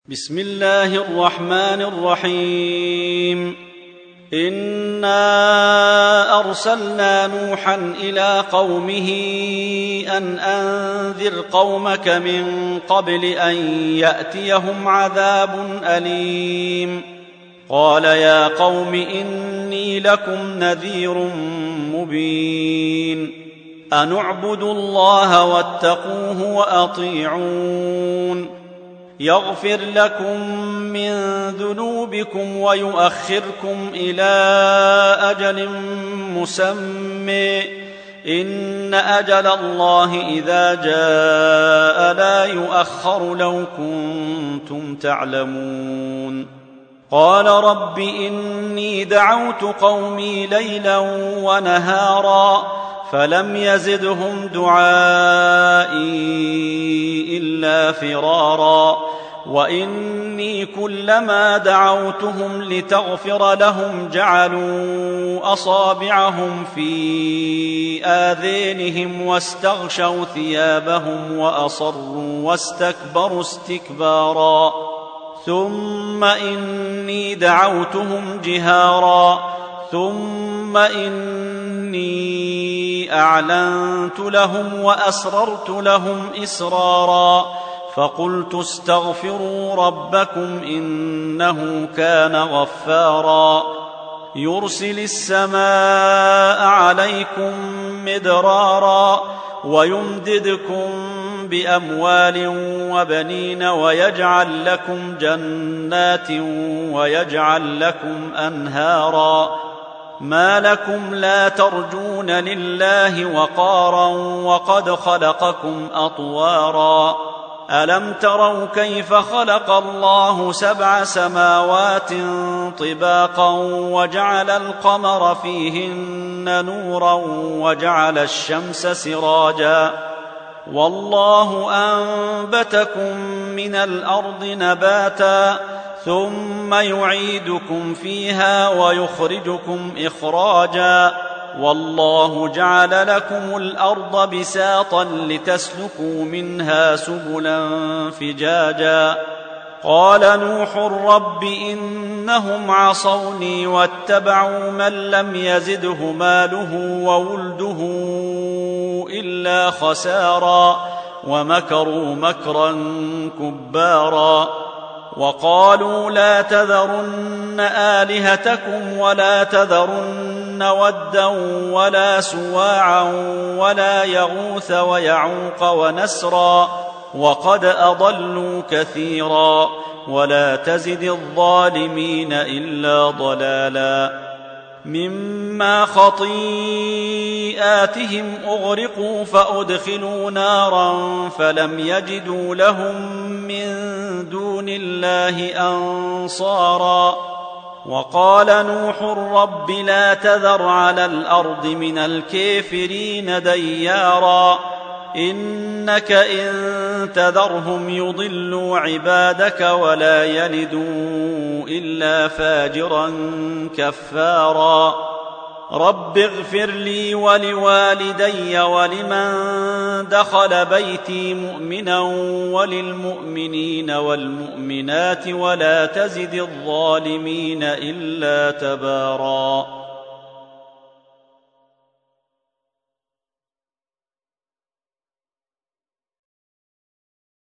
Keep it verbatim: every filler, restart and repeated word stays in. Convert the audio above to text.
بسم الله الرحمن الرحيم. إنا أرسلنا نوحا إلى قومه أن أنذر قومك من قبل أن يأتيهم عذاب أليم. قال يا قوم إني لكم نذير مبين. أن اعبدوا الله واتقوه وأطيعون. يغفر لكم من ذنوبكم ويؤخركم إلى أجل مسمى إن أجل الله إذا جاء لا يؤخر لو كنتم تعلمون. قال رب إني دعوت قومي ليلا ونهارا فلم يزدهم دعائي إلا فرارا وإني كلما دعوتهم لتغفر لهم جعلوا أصابعهم في آذانهم واستغشوا ثيابهم وأصروا واستكبروا استكبارا ثم إني دعوتهم جهارا ثم إني أعلنت لهم وأسررت لهم إسرارا فقلت استغفروا ربكم إنه كان غفارا يرسل السماء عليكم مدرارا ويمددكم بأموال وبنين ويجعل لكم جنات ويجعل لكم أنهارا ما لكم لا ترجون لله وقارا وقد خلقكم أطوارا ألم تروا كيف خلق الله سبع سماوات طباقا وجعل القمر فيهن نورا وجعل الشمس سراجا والله أنبتكم من الأرض نباتا ثم يعيدكم فيها ويخرجكم إخراجا والله جعل لكم الأرض بساطا لتسلكوا منها سبلا فجاجا قال نوح رب إنهم عصوني واتبعوا من لم يزده ماله وولده إلا خسارا ومكروا مكرا كبارا وقالوا لا تذرن آلهتكم ولا تذرن ودا ولا سواعا ولا يغوث ويعوق ونسرا وقد أضلوا كثيرا ولا تزد الظالمين إلا ضلالا مما خطيئاتهم أغرقوا فأدخلوا نارا فلم يجدوا لهم من دون الله أنصارا وقال نوح رب لا تذر على الأرض من الكافرين ديارا إنك إن تذرهم يضلوا عبادك ولا يلدوا إلا فاجرا كفارا رب اغفر لي ولوالدي ولمن دخل بيتي مؤمنا وللمؤمنين والمؤمنات ولا تزد الظالمين إلا تبارا.